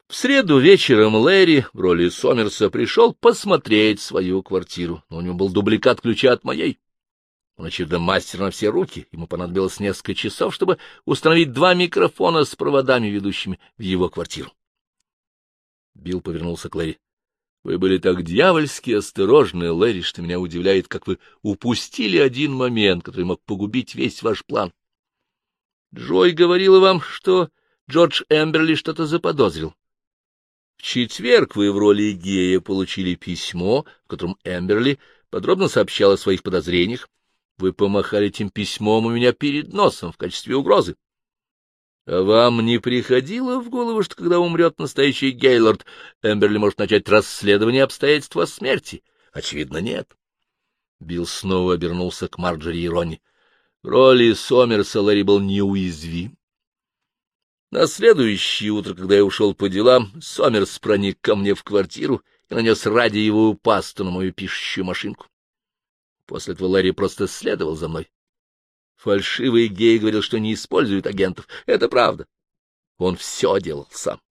В среду вечером Лэри в роли Сомерса пришел посмотреть свою квартиру, но у него был дубликат ключа от моей. Он, очевидно, мастер на все руки. Ему понадобилось несколько часов, чтобы установить 2 микрофона с проводами, ведущими в его квартиру. Билл повернулся к Лэри. — Вы были так дьявольски осторожны, Лэри, что меня удивляет, как вы упустили один момент, который мог погубить весь ваш план. Джой говорила вам, что Джордж Эмберли что-то заподозрил. В четверг вы в роли гея получили письмо, в котором Эмберли подробно сообщал о своих подозрениях. Вы помахали этим письмом у меня перед носом в качестве угрозы. А вам не приходило в голову, что когда умрет настоящий Гейлорд, Эмберли может начать расследование обстоятельств его смерти? Очевидно, нет. Билл снова обернулся к Марджори и Ронни. В роли Сомерса Лэри был неуязвим. На следующее утро, когда я ушел по делам, Сомерс проник ко мне в квартиру и нанес радиевую пасту на мою пишущую машинку. После этого Лэри просто следовал за мной. Фальшивый гей говорил, что не использует агентов. Это правда. Он все делал сам.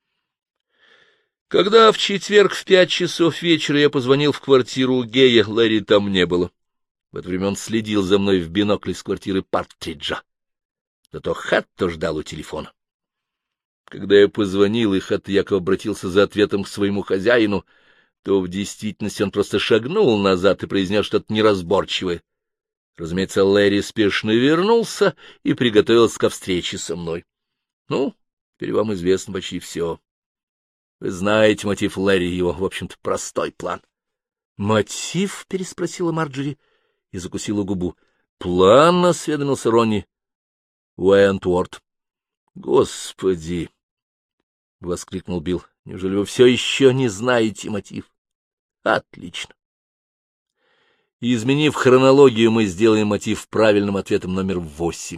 Когда в четверг в 5 часов вечера я позвонил в квартиру гея, Лэри там не было. В это время он следил за мной в бинокле с квартиры Партриджа. Зато Хатто ждал у телефона. Когда я позвонил, и Хатто якобы обратился за ответом к своему хозяину, то в действительности он просто шагнул назад и произнес что-то неразборчивое. Разумеется, Лэри спешно вернулся и приготовился ко встрече со мной. Ну, теперь вам известно почти все. Вы знаете мотив Лэри, его, в общем-то, простой план. — Мотив? — переспросила Марджори и закусила губу. — План, — осведомился Ронни Уэнтворд. — Господи! — воскликнул Билл. — Неужели вы все еще не знаете мотив? — Отлично. Изменив хронологию, мы сделаем мотив правильным ответом номер 8.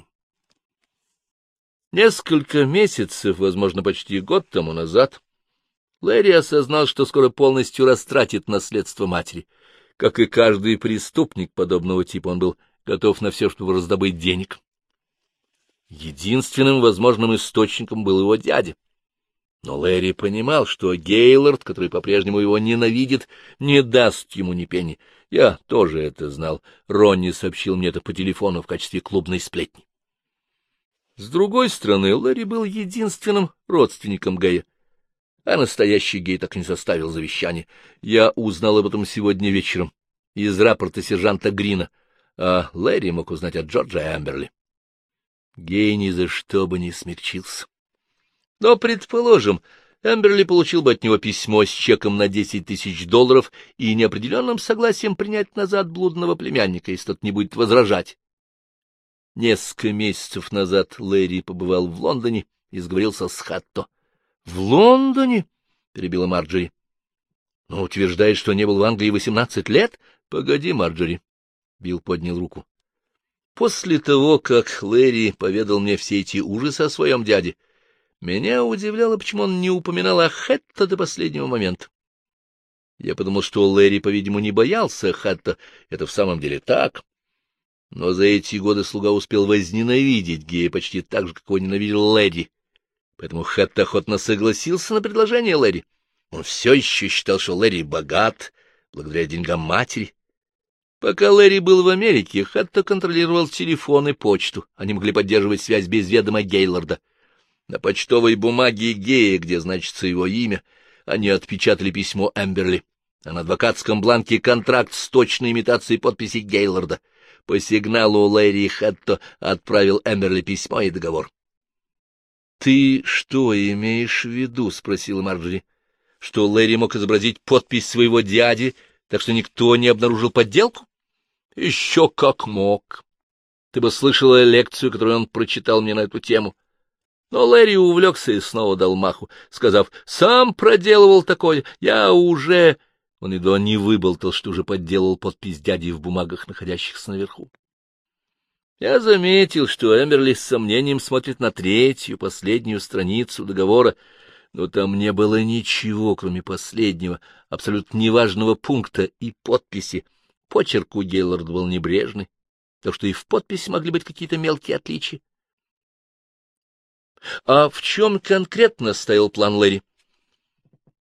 Несколько месяцев, возможно, почти год тому назад, Лэри осознал, что скоро полностью растратит наследство матери. Как и каждый преступник подобного типа, он был готов на все, чтобы раздобыть денег. Единственным возможным источником был его дядя. Но Лэри понимал, что Гейлорд, который по-прежнему его ненавидит, не даст ему ни пенни. Я тоже это знал. Ронни сообщил мне это по телефону в качестве клубной сплетни. С другой стороны, Лэри был единственным родственником Гэя, а настоящий Гей так и не составил завещание. Я узнал об этом сегодня вечером из рапорта сержанта Грина, а Лэри мог узнать от Джорджа Эмберли. Гей ни за что бы не смягчился. Но, предположим, Эмберли получил бы от него письмо с чеком на $10 000 и неопределенным согласием принять назад блудного племянника, если тот не будет возражать. Несколько месяцев назад Лэри побывал в Лондоне и сговорился с Хатто. — В Лондоне? — перебила Марджори. — Но утверждает, что не был в Англии 18 лет? — Погоди, Марджори. Билл поднял руку. После того, как Лэри поведал мне все эти ужасы о своем дяде, меня удивляло, почему он не упоминал о Хатто до последнего момента. Я подумал, что Лэри, по-видимому, не боялся Хатто. Это в самом деле так. Но за эти годы слуга успел возненавидеть Гея почти так же, как его ненавидел Лэри. Поэтому Хатто охотно согласился на предложение Лэри. Он все еще считал, что Лэри богат, благодаря деньгам матери. Пока Лэри был в Америке, Хатто контролировал телефон и почту. Они могли поддерживать связь без ведома Гейлорда. На почтовой бумаге Гея, где значится его имя, они отпечатали письмо Эмберли, а на адвокатском бланке контракт с точной имитацией подписи Гейлорда. По сигналу Лэри Хатто отправил Эмберли письмо и договор. — Ты что имеешь в виду? — спросила Марджори. — Что Лэри мог изобразить подпись своего дяди, так что никто не обнаружил подделку? — Еще как мог. Ты бы слышала лекцию, которую он прочитал мне на эту тему. Но Лэри увлекся и снова дал маху, сказав: «Сам проделывал такое, я уже...» Он едва не выболтал, что уже подделал подпись дяди в бумагах, находящихся наверху. Я заметил, что Эмберли с сомнением смотрит на третью, последнюю страницу договора, но там не было ничего, кроме последнего, абсолютно неважного пункта и подписи. Почерк у Гейлорда был небрежный, так что и в подписи могли быть какие-то мелкие отличия. — А в чем конкретно стоял план Лэри?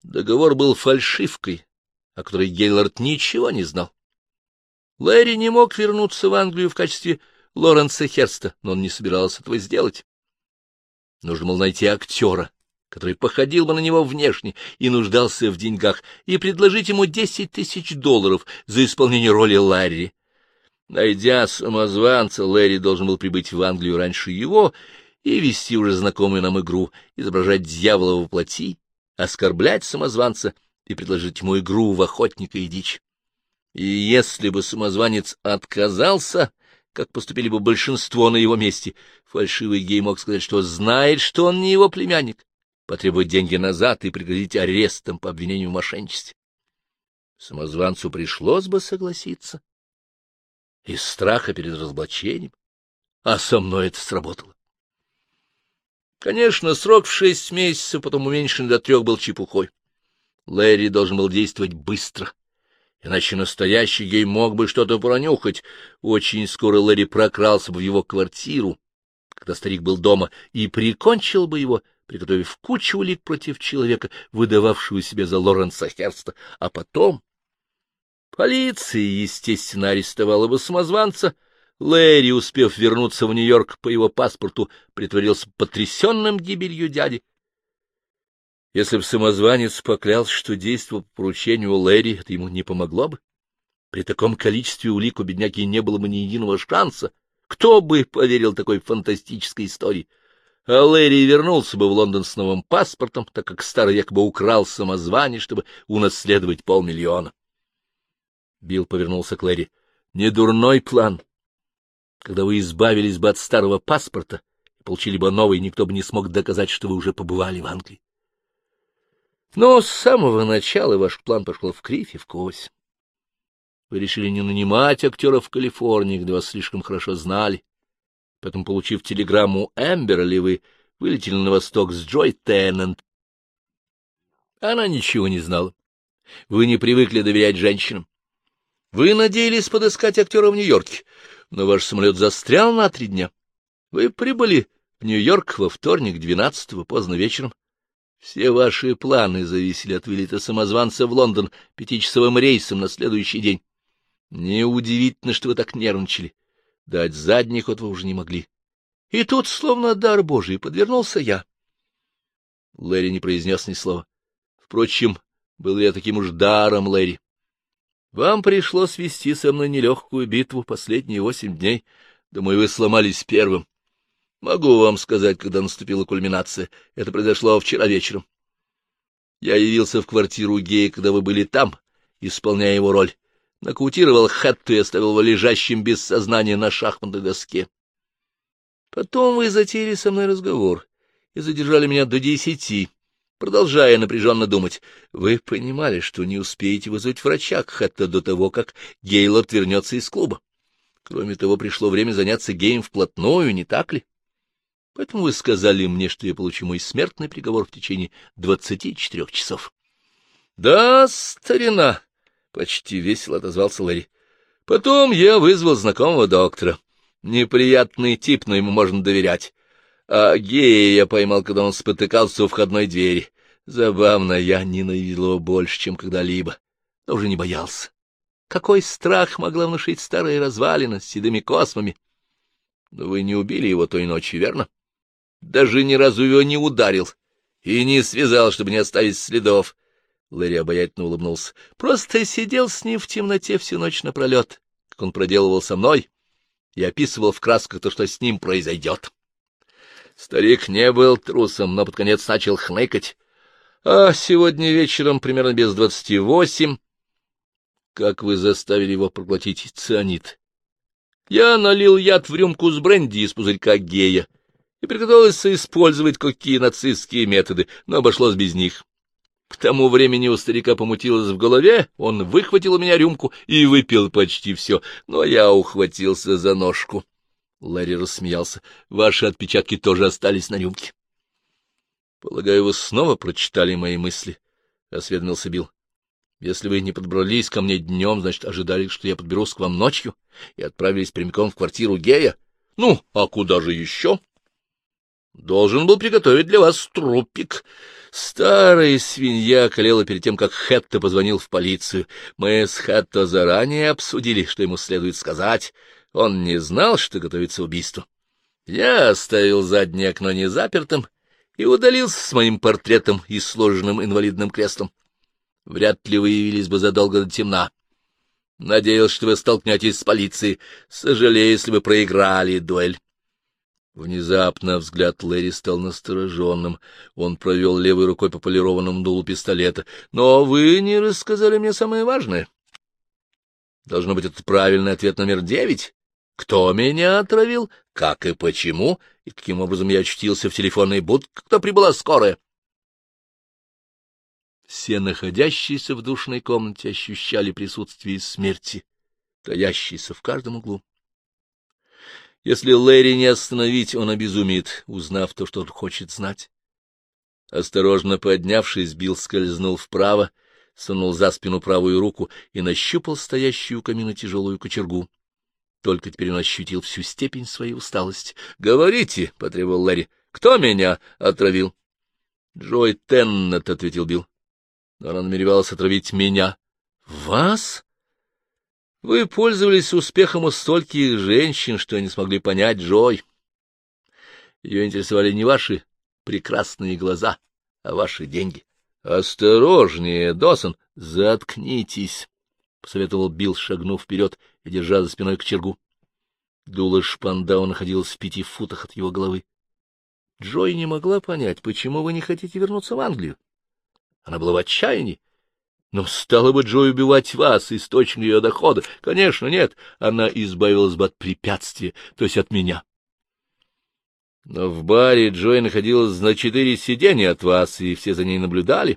Договор был фальшивкой, о которой Гейлорд ничего не знал. Лэри не мог вернуться в Англию в качестве Лоренса Херста, но он не собирался этого сделать. Нужно было найти актера, который походил бы на него внешне и нуждался в деньгах, и предложить ему $10 000 за исполнение роли Ларри. Найдя самозванца, Лэри должен был прибыть в Англию раньше его и вести уже знакомую нам игру, изображать дьявола во плоти, оскорблять самозванца и предложить ему игру в охотника и дичь. И если бы самозванец отказался, как поступили бы большинство на его месте, фальшивый гей мог сказать, что знает, что он не его племянник, потребовать деньги назад и пригрозить арестом по обвинению в мошенничестве. Самозванцу пришлось бы согласиться из страха перед разоблачением, а со мной это сработало. Конечно, срок в 6 месяцев, потом уменьшенный до 3, был чепухой. Лэри должен был действовать быстро, иначе настоящий гей мог бы что-то пронюхать. Очень скоро Лэри прокрался бы в его квартиру, когда старик был дома, и прикончил бы его, приготовив кучу улик против человека, выдававшего себя за Лоренса Херста, а потом полиция, естественно, арестовала бы самозванца. Лэри, успев вернуться в Нью-Йорк по его паспорту, притворился потрясенным гибелью дяди. Если бы самозванец поклялся, что действовал по поручению Лэри, это ему не помогло бы. При таком количестве улик у бедняги не было бы ни единого шанса. Кто бы поверил такой фантастической истории? А Лэри вернулся бы в Лондон с новым паспортом, так как старый якобы украл самозванец, чтобы унаследовать $500 000. Билл повернулся к Лэри. — Не дурной план. Когда вы избавились бы от старого паспорта и получили бы новый, никто бы не смог доказать, что вы уже побывали в Англии. Но с самого начала ваш план пошел в кривь и в кось. Вы решили не нанимать актеров в Калифорнии, где вас слишком хорошо знали. Поэтому, получив телеграмму Эмберли, вы вылетели на восток с Джой Теннант. Она ничего не знала. Вы не привыкли доверять женщинам. Вы надеялись подыскать актера в Нью-Йорке, но ваш самолет застрял на 3 дня. Вы прибыли в Нью-Йорк во вторник 12-го поздно вечером. Все ваши планы зависели от вылета самозванца в Лондон 5-часовым рейсом на следующий день. Неудивительно, что вы так нервничали. Дать задний ход вы уже не могли. И тут, словно дар Божий, подвернулся я. Лэри не произнес ни слова. Впрочем, был я таким уж даром, Лэри. Вам пришлось вести со мной нелегкую битву последние 8 дней. Думаю, вы сломались первым. Могу вам сказать, когда наступила кульминация. Это произошло вчера вечером. Я явился в квартиру гея, когда вы были там, исполняя его роль. Нокаутировал Хэтту и оставил его лежащим без сознания на шахматной доске. Потом вы затеяли со мной разговор и задержали меня до 10, продолжая напряженно думать. Вы понимали, что не успеете вызвать врача к Хэтту до того, как Гейлорд вернется из клуба. Кроме того, пришло время заняться геем вплотную, не так ли? Поэтому вы сказали мне, что я получу мой смертный приговор в течение 24 часов. — Да, старина! — почти весело отозвался Лэри. — Потом я вызвал знакомого доктора. Неприятный тип, но ему можно доверять. А гея я поймал, когда он спотыкался у входной двери. Забавно, я ненавидел его больше, чем когда-либо, но уже не боялся. Какой страх могла внушить старая развалина с седыми космами? Но вы не убили его той ночью, верно? Даже ни разу его не ударил и не связал, чтобы не оставить следов. Лэри обаятельно улыбнулся. Просто сидел с ним в темноте всю ночь напролет, как он проделывал со мной, и описывал в красках то, что с ним произойдет. Старик не был трусом, но под конец начал хныкать. А сегодня вечером, примерно без 28, как вы заставили его проглотить цианид? Я налил яд в рюмку с бренди из пузырька гея и приготовился использовать какие нацистские методы, но обошлось без них. К тому времени у старика помутилось в голове, он выхватил у меня рюмку и выпил почти все, но я ухватился за ножку. Лэри рассмеялся. — Ваши отпечатки тоже остались на рюмке. — Полагаю, вы снова прочитали мои мысли, — осведомился Билл. — Если вы не подобрались ко мне днем, значит, ожидали, что я подберусь к вам ночью, и отправились прямиком в квартиру гея? Ну, а куда же еще? Должен был приготовить для вас трупик. Старая свинья околела перед тем, как Хэтто позвонил в полицию. Мы с Хэтто заранее обсудили, что ему следует сказать. Он не знал, что готовится убийство. Я оставил заднее окно незапертым и удалился с моим портретом и сложенным инвалидным креслом. Вряд ли вы явились бы задолго до темна. Надеялся, что вы столкнетесь с полицией. Сожалею, если вы проиграли дуэль. Внезапно взгляд Лэри стал настороженным. Он провел левой рукой по полированному дулу пистолета. — Но вы не рассказали мне самое важное. Должно быть, это правильный ответ номер 9. Кто меня отравил, как и почему, и каким образом я очутился в телефонной будке, когда прибыла скорая? Все находящиеся в душной комнате ощущали присутствие смерти, таящейся в каждом углу. Если Лэри не остановить, он обезумеет, узнав то, что он хочет знать. Осторожно поднявшись, Билл скользнул вправо, сунул за спину правую руку и нащупал стоящую у камина тяжелую кочергу. Только теперь он ощутил всю степень своей усталости. — Говорите, — потребовал Лэри, — кто меня отравил? — Джой Теннет, — ответил Билл. — Но она намеревалась отравить меня. — Вас? Вы пользовались успехом у стольких женщин, что не смогли понять Джой. Ее интересовали не ваши прекрасные глаза, а ваши деньги. — Осторожнее, Досон! — Заткнитесь! — посоветовал Билл, шагнув вперед и держа за спиной кочергу. Дуло шпандау находилось в 5 футах от его головы. Джой не могла понять, почему вы не хотите вернуться в Англию. Она была в отчаянии. Но стало бы Джой убивать вас, источник ее дохода? Конечно, нет. Она избавилась бы от препятствия, то есть от меня. Но в баре Джой находилась на 4 сиденья от вас, и все за ней наблюдали.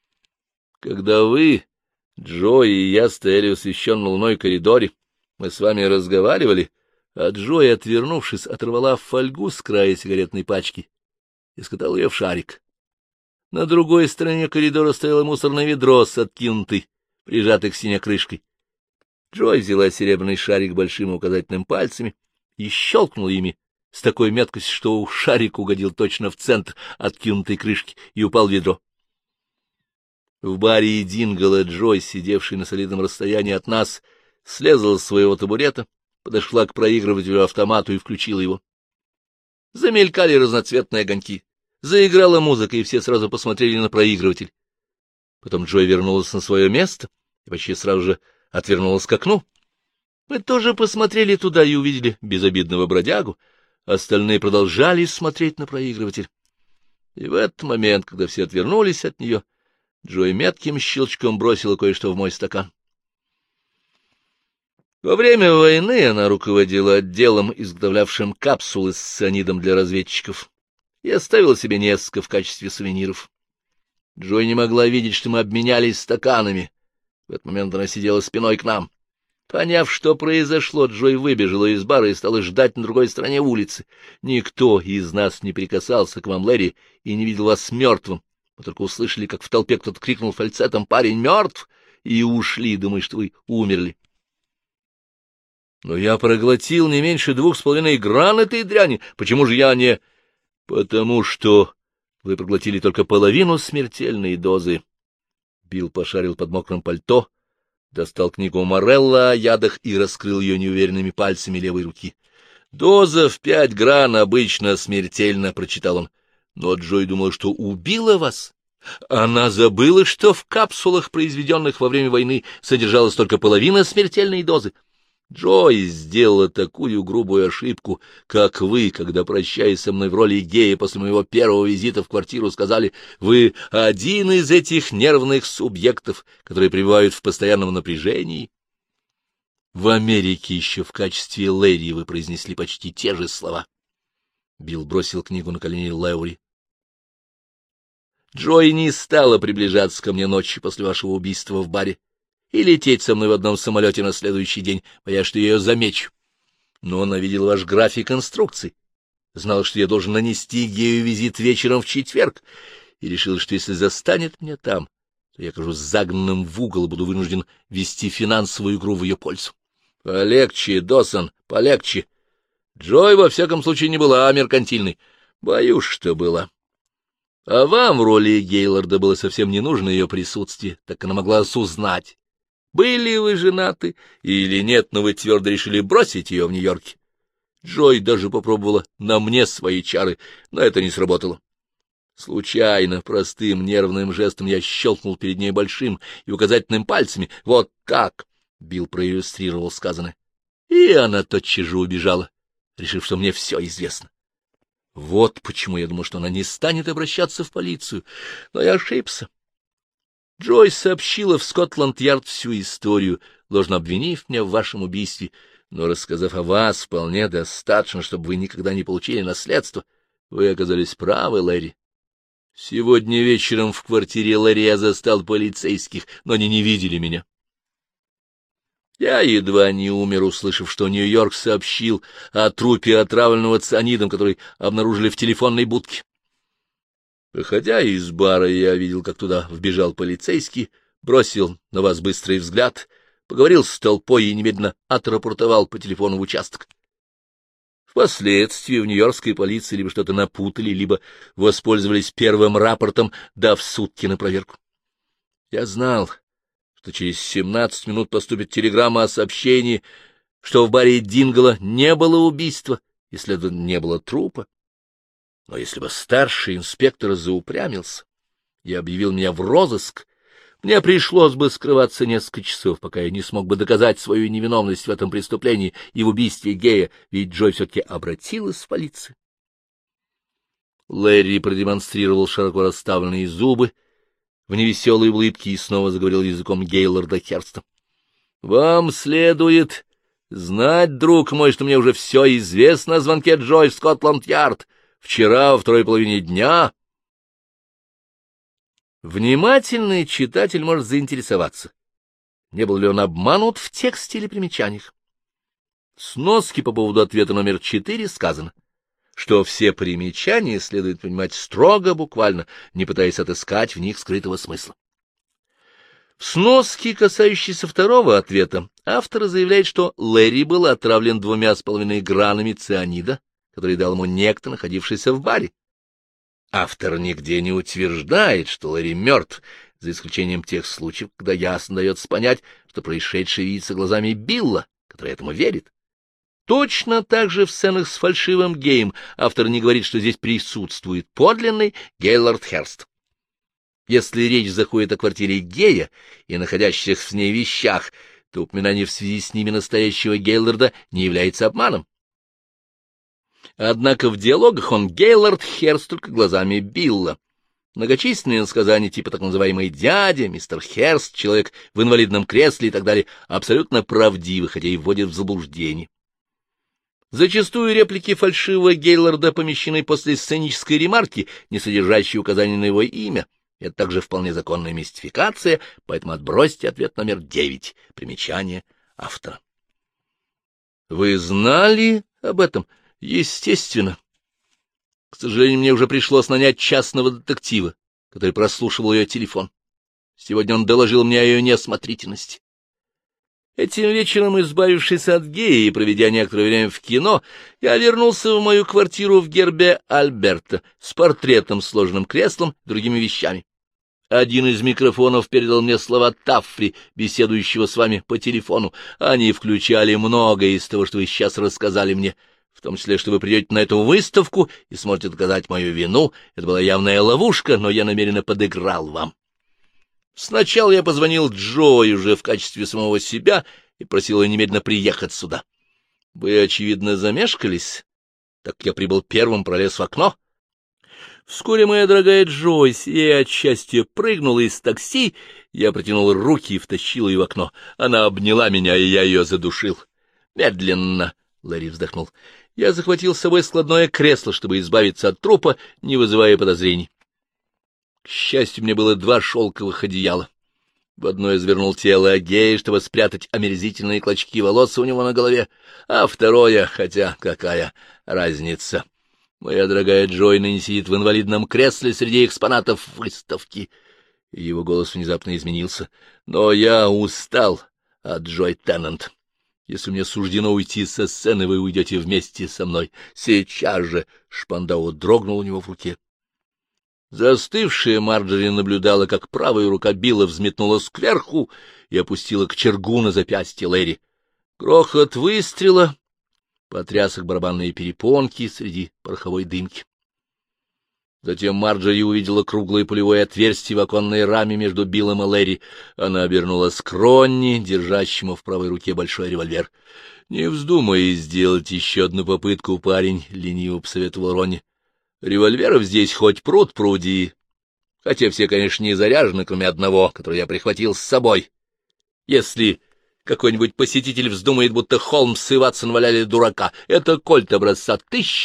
Когда вы, Джой и я стояли в освещенном луной коридоре, мы с вами разговаривали, а Джой, отвернувшись, оторвала фольгу с края сигаретной пачки и скатала ее в шарик. На другой стороне коридора стояло мусорное ведро с откинутой, прижатой к стене крышкой. Джой взяла серебряный шарик большим и указательным пальцами и щелкнула ими с такой меткостью, что шарик угодил точно в центр откинутой крышки и упал в ведро. В баре Дингала Джой, сидевший на солидном расстоянии от нас, слезла с своего табурета, подошла к проигрывателю-автомату и включила его. Замелькали разноцветные огоньки. Заиграла музыка, и все сразу посмотрели на проигрыватель. Потом Джой вернулась на свое место и почти сразу же отвернулась к окну. Мы тоже посмотрели туда и увидели безобидного бродягу. Остальные продолжали смотреть на проигрыватель. И в этот момент, когда все отвернулись от нее, Джой метким щелчком бросила кое-что в мой стакан. Во время войны она руководила отделом, изготовлявшим капсулы с цианидом для разведчиков, и оставила себе несколько в качестве сувениров. Джой не могла видеть, что мы обменялись стаканами. В этот момент она сидела спиной к нам. Поняв, что произошло, Джой выбежала из бара и стала ждать на другой стороне улицы. Никто из нас не прикасался к вам, Лэри, и не видел вас мертвым. Мы только услышали, как в толпе кто-то крикнул фальцетом: «Парень мертв!» и ушли, думая, что вы умерли. Но я проглотил не меньше 2,5 гран этой дряни. Почему же я не... Потому что вы проглотили только половину смертельной дозы. Билл пошарил под мокрым пальто, достал книгу Морелла о ядах и раскрыл ее неуверенными пальцами левой руки. «Доза в 5 гран обычно смертельно», — прочитал он. Но Джой думала, что убила вас. Она забыла, что в капсулах, произведенных во время войны, содержалась только половина смертельной дозы. Джой сделала такую грубую ошибку, как вы, когда, прощаясь со мной в роли гея после моего первого визита в квартиру, сказали: «Вы один из этих нервных субъектов, которые пребывают в постоянном напряжении». В Америке еще в качестве Лэри вы произнесли почти те же слова. Билл бросил книгу на колени Лэури. Джой не стала приближаться ко мне ночью после вашего убийства в баре и лететь со мной в одном самолете на следующий день, боясь, что я ее замечу. Но она видела ваш график инструкций, знала, что я должен нанести Гею визит вечером в четверг, и решила, что если застанет меня там, то я окажусь загнанным в угол и буду вынужден вести финансовую игру в ее пользу. — Полегче, Досон, полегче. Джой, во всяком случае, не была меркантильной. Боюсь, что была. А вам в роли Гейлорда было совсем не нужно ее присутствие, так она могла узнать, были вы женаты или нет, но вы твердо решили бросить ее в Нью-Йорке. Джой даже попробовала на мне свои чары, но это не сработало. Случайно, простым нервным жестом я щелкнул перед ней большим и указательным пальцами. Вот так, — Билл проиллюстрировал сказанное. И она тотчас же убежала, решив, что мне все известно. Вот почему я думал, что она не станет обращаться в полицию, но я ошибся. Джой сообщила в Скотланд-Ярд всю историю, ложно обвинив меня в вашем убийстве, но, рассказав о вас, вполне достаточно, чтобы вы никогда не получили наследство. Вы оказались правы, Лэри. Сегодня вечером в квартире Лэри я застал полицейских, но они не видели меня. Я едва не умер, услышав, что Нью-Йорк сообщил о трупе, отравленного цианидом, который обнаружили в телефонной будке. Выходя из бара, я видел, как туда вбежал полицейский, бросил на вас быстрый взгляд, поговорил с толпой и немедленно отрапортовал по телефону в участок. Впоследствии в нью-йоркской полиции либо что-то напутали, либо воспользовались первым рапортом, дав сутки на проверку. Я знал, что через 17 минут поступит телеграмма о сообщении, что в баре Дингола не было убийства, и, следовательно, не было трупа. Но если бы старший инспектор заупрямился и объявил меня в розыск, мне пришлось бы скрываться несколько часов, пока я не смог бы доказать свою невиновность в этом преступлении и в убийстве Гея, ведь Джой все-таки обратилась в полицию. Лэри продемонстрировал широко расставленные зубы в невеселой улыбке и снова заговорил языком Гейлорда Херста. — Вам следует знать, друг мой, что мне уже все известно о звонке Джой в Скотланд-Ярд. Вчера, во второй половине дня... Внимательный читатель может заинтересоваться, не был ли он обманут в тексте или примечаниях. В сноске по поводу ответа номер 4 сказано, что все примечания следует понимать строго, буквально, не пытаясь отыскать в них скрытого смысла. В сноске, касающейся второго ответа, автор заявляет, что Лэри был отравлен 2,5 гранами цианида, который дал ему некто, находившийся в баре. Автор нигде не утверждает, что Лэри мертв, за исключением тех случаев, когда ясно дается понять, что происшедшее видится глазами Билла, который этому верит. Точно так же в сценах с фальшивым Геем автор не говорит, что здесь присутствует подлинный Гейлорд Херст. Если речь заходит о квартире Гея и находящихся в ней вещах, то упоминание в связи с ними настоящего Гейлорда не является обманом. Однако в диалогах он Гейлорд Херст только глазами Билла. Многочисленные сказания типа так называемый дядя, мистер Херст, человек в инвалидном кресле и так далее абсолютно правдивы, хотя и вводят в заблуждение. Зачастую реплики фальшивого Гейлорда помещены после сценической ремарки, не содержащей указания на его имя. Это также вполне законная мистификация, поэтому отбросьте ответ номер 9, примечание автора. Вы знали об этом? Естественно. К сожалению, мне уже пришлось нанять частного детектива, который прослушивал ее телефон. Сегодня он доложил мне о ее неосмотрительности. Этим вечером, избавившись от Гея и проведя некоторое время в кино, я вернулся в мою квартиру в гербе Альберта с портретом, сложенным креслом и другими вещами. Один из микрофонов передал мне слова Таффри, беседующего с вами по телефону. Они включали многое из того, что вы сейчас рассказали мне, в том числе, что вы придете на эту выставку и сможете доказать мою вину. Это была явная ловушка, но я намеренно подыграл вам. Сначала я позвонил Джой уже в качестве самого себя и просил ее немедленно приехать сюда. Вы, очевидно, замешкались, так как я прибыл первым, пролез в окно. Вскоре моя дорогая Джой, сияя от счастья, прыгнула из такси, я протянул руки и втащил ее в окно. Она обняла меня, и я ее задушил. Медленно, — Лэри вздохнул, — я захватил с собой складное кресло, чтобы избавиться от трупа, не вызывая подозрений. К счастью, мне было 2 шелковых одеяла. В одно я завернул тело Гея, чтобы спрятать омерзительные клочки волос у него на голове, а второе, хотя какая разница... Моя дорогая Джой ныне сидит в инвалидном кресле среди экспонатов выставки. И его голос внезапно изменился. Но я устал от Джой Теннант. Если мне суждено уйти со сцены, вы уйдете вместе со мной. Сейчас же!» Шпандау дрогнул у него в руке. Застывшая Марджори наблюдала, как правая рука Билла взметнулась кверху и опустила кочергу на запястье Лэри. Грохот выстрела потряс их барабанные перепонки среди пороховой дымки. Затем Марджори увидела круглое пулевое отверстие в оконной раме между Биллом и Лэри. Она обернулась к Ронни, держащему в правой руке большой револьвер. — Не вздумай сделать еще одну попытку, парень, — лениво посоветовал Ронни. — Револьверов здесь хоть пруд пруди, хотя все, конечно, не заряжены, кроме одного, который я прихватил с собой. Если какой-нибудь посетитель вздумает, будто Холмс и Ватсон валяли дурака. Это кольт образца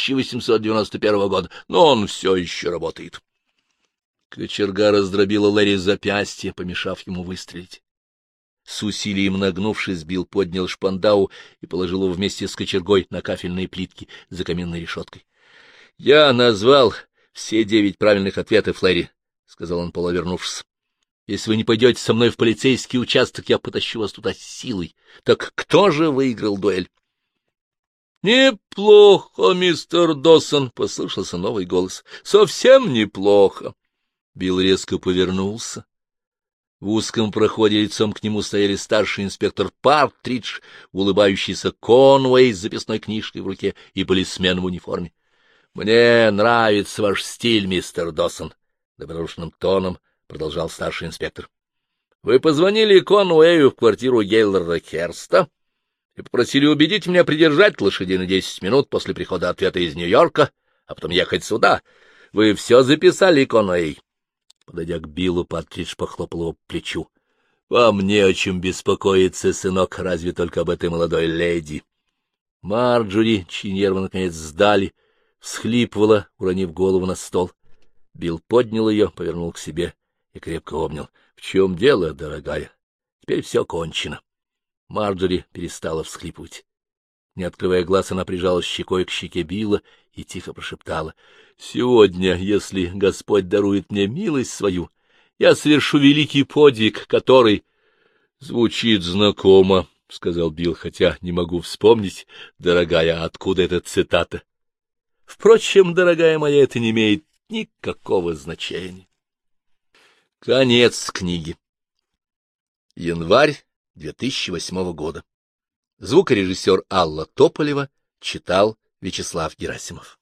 1891 года, но он все еще работает. Кочерга раздробила Лэри запястье, помешав ему выстрелить. С усилием нагнувшись, Билл поднял Шпандау и положил его вместе с кочергой на кафельные плитки за каменной решеткой. — Я назвал все 9 правильных ответов, Лэри, — сказал он, полувернувшись. Если вы не пойдете со мной в полицейский участок, я потащу вас туда силой. Так кто же выиграл дуэль? — Неплохо, мистер Доссон, — послышался новый голос. — Совсем неплохо. Билл резко повернулся. В узком проходе лицом к нему стояли старший инспектор Партридж, улыбающийся Конуэй с записной книжкой в руке и полисмен в униформе. — Мне нравится ваш стиль, мистер Доссон, — добродушным тоном продолжал старший инспектор. — Вы позвонили Конуэю в квартиру Гейлорда Херста и попросили убедить меня придержать лошадей на 10 минут после прихода ответа из Нью-Йорка, а потом ехать сюда. Вы все записали, Конуэй? Подойдя к Биллу, Партридж похлопал его по плечу. — Вам не о чем беспокоиться, сынок, разве только об этой молодой леди. Марджори, чьи нервы наконец сдали, всхлипывала, уронив голову на стол. Билл поднял ее, повернул к себе и крепко обнял. — В чем дело, дорогая? Теперь все кончено. Марджори перестала всхлипывать. Не открывая глаз, она прижалась щекой к щеке Билла и тихо прошептала. — Сегодня, если Господь дарует мне милость свою, я совершу великий подвиг, который... — Звучит знакомо, — сказал Билл, хотя не могу вспомнить, дорогая, откуда эта цитата. Впрочем, дорогая моя, это не имеет никакого значения. Конец книги. Январь 2008 года. Звукорежиссер Алла Тополева читал Вячеслав Герасимов.